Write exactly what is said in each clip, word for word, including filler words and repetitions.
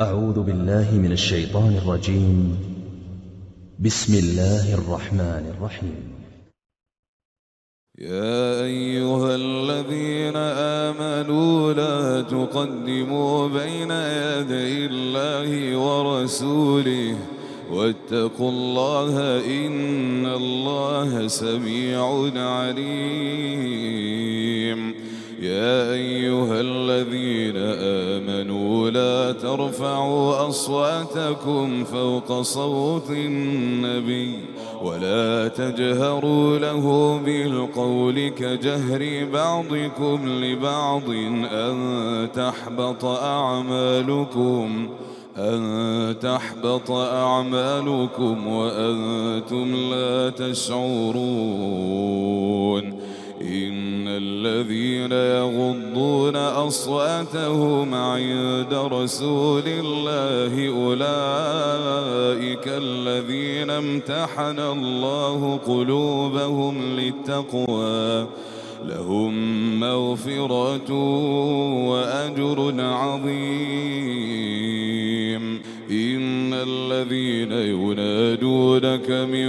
أعوذ بالله من الشيطان الرجيم. بسم الله الرحمن الرحيم. يا أيها الذين آمنوا لا تقدموا بين يدي الله ورسوله واتقوا الله إن الله سميع عليم. يا أيها الذين آمنوا لا ترفعوا أصواتكم فوق صوت النبي ولا تجهروا له بالقول كجهر بعضكم لبعض أن تحبط أعمالكم أن تحبط أعمالكم وأنتم لا تشعرون. إن الذين يغضون أصواتهم عند رسول الله أولئك الذين امتحن الله قلوبهم للتقوى لهم مغفرة وأجر عظيم. إن الذين ينادونك من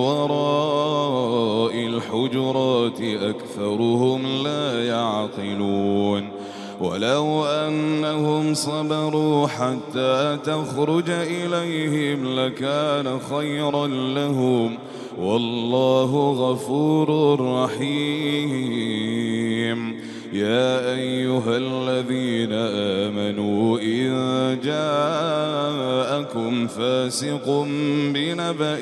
وراء الحجرات أكثرهم لا يعقلون. ولو أنهم صبروا حتى تخرج إليهم لكان خيرا لهم والله غفور رحيم. يا أيها الذين آمنوا إن جاءكم فاسق بنبأ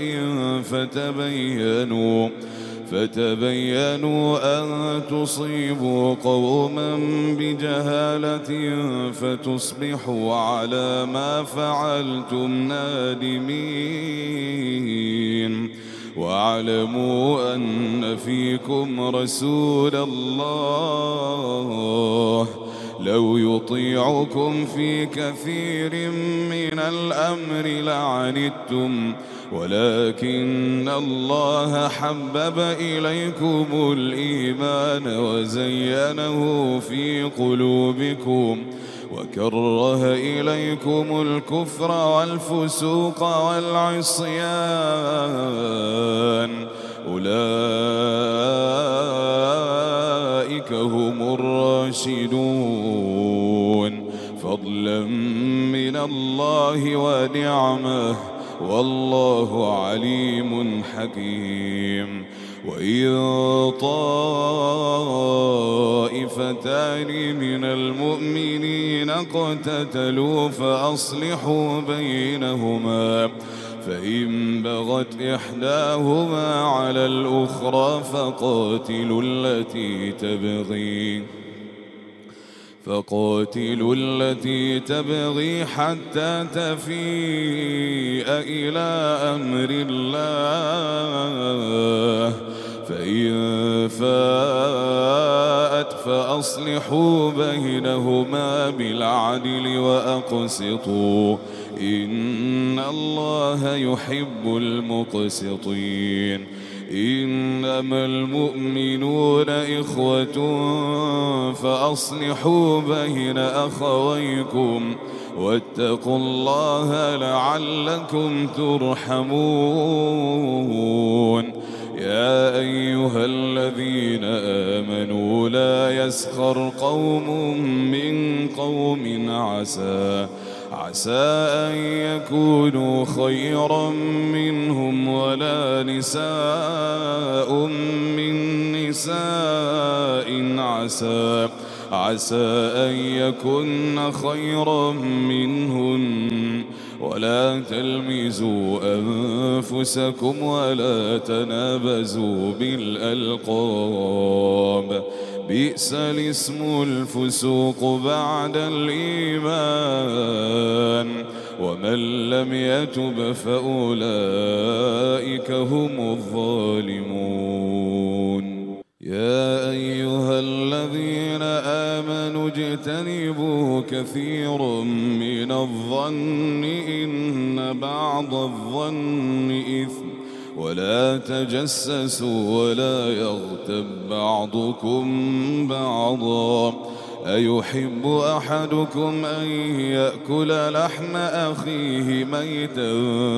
فتبينوا فتبينوا أن تصيبوا قوما بجهالة فتصبحوا على ما فعلتم نادمين. واعلموا أن فيكم رسول الله لو يطيعكم في كثير من الأمر لعنتم ولكن الله حبب إليكم الإيمان وزينه في قلوبكم وكره إليكم الكفر والفسوق والعصيان أولئك هم الراشدون فضلا من الله ونعمه والله عليم حكيم. وإن طائفتان من المؤمنين اقتتلوا فأصلحوا بينهما فإن بغت إحداهما على الأخرى فقاتلوا التي تبغي فقاتلوا التي تبغي حتى تفيء إلى أمر الله فإن فاءت فأصلحوا بينهما بالعدل وأقسطوا إن الله يحب المقسطين. إنما المؤمنون إخوة فأصلحوا بين أخويكم واتقوا الله لعلكم ترحمون. يا أيها الذين آمنوا لا يسخر قوم من قوم عسى عسى أن يكونوا خيرا منهم ولا نساء من نساء عسى عسى أن يكن خيرا منهن ولا تلمزوا أنفسكم ولا تنابزوا بالألقاب بئس الاسم الفسوق بعد الإيمان ومن لم يتب فأولئك هم الظالمون. يا أيها الذين آمنوا اجتنبوا كثير من الظن إن بعض الظن إثم ولا تجسسوا ولا يغتب بعضكم بعضا أيحب أحدكم أن يأكل لحم أخيه ميتا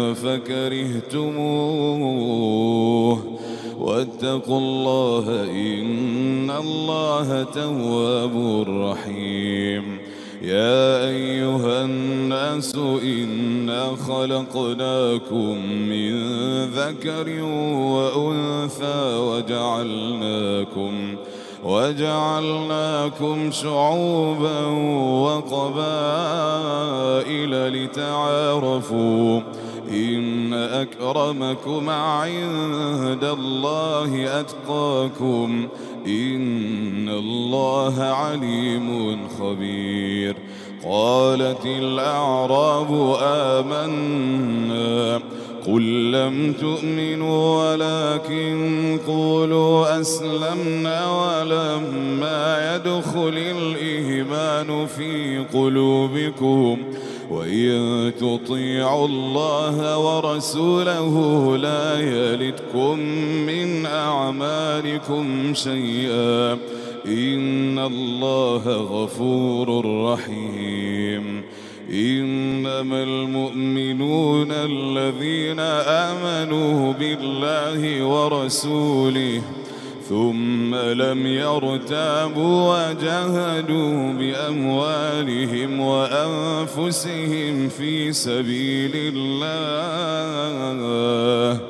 فكرهتموه واتقوا الله إن الله تواب رحيم. يا أيها الناس إنا خلقناكم من ذكر وأنثى وجعلناكم وجعلناكم شعوبا وقبائل لتعارفوا إن أكرمكم عند الله أتقاكم إن الله عليم خبير. قالت الأعراب آمنا قل لم تؤمنوا ولكن قولوا أسلمنا ولما يدخل الإيمان في قلوبكم وإن تطيعوا الله ورسوله لا يلتكم من أعمالكم شيئا إن الله غفور رحيم. إنما المؤمنون الذين آمنوا بالله ورسوله ثم لم يرتابوا وجاهدوا بأموالهم وأنفسهم في سبيل الله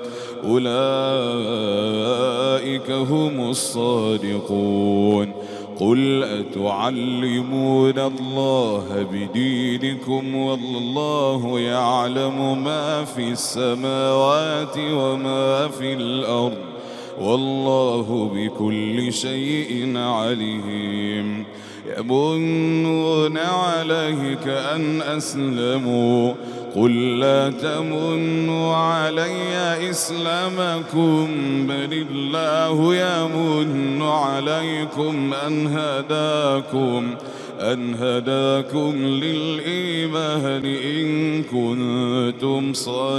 أولئك هم الصادقون. قل أتعلمون الله بدينكم والله يعلم ما في السماوات وما في الأرض والله بكل شيء عليم. يمنون عليك أن أسلموا قل لا تمنوا علي إسلامكم بل الله يمن عليكم أن هداكم أن هداكم للإيمان إن كنتم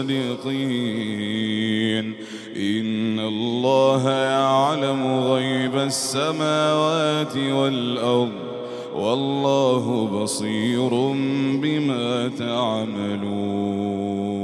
صادقين. إن الله يعلم غيب السماوات والأرض والله بصير بما تعملون.